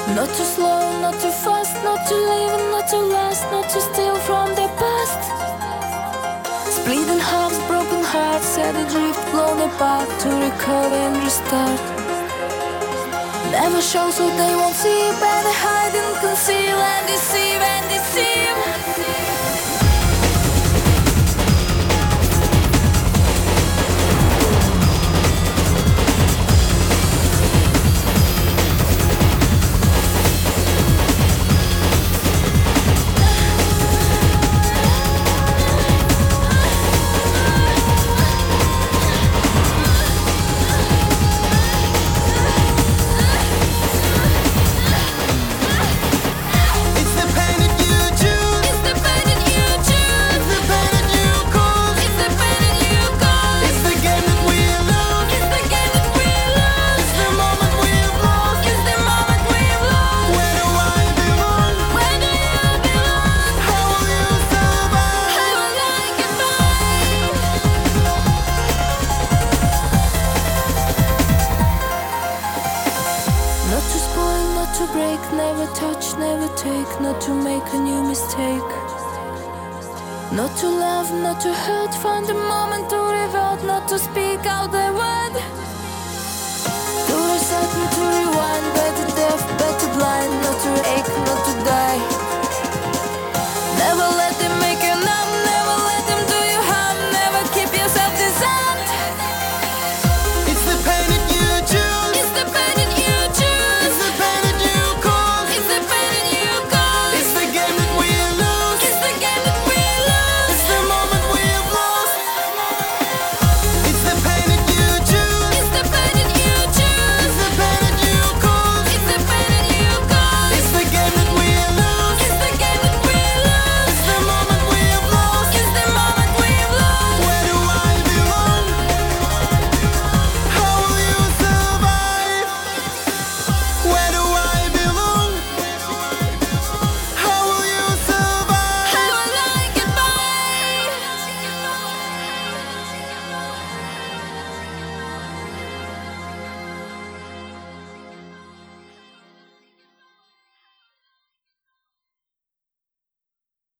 Not too slow, not too fast, not to live and not to last, not to steal from the past. Split in halves, broken hearts, set adrift, blown apart, to recover and restart. Never show so they won't see, better hide and conceal and deceive and deceive. Not to spoil, not to break, never touch, never take, not to make a new mistake. Not to love, not to hurt, find a moment to revolt, not to speak out the word. To reset and to rewind.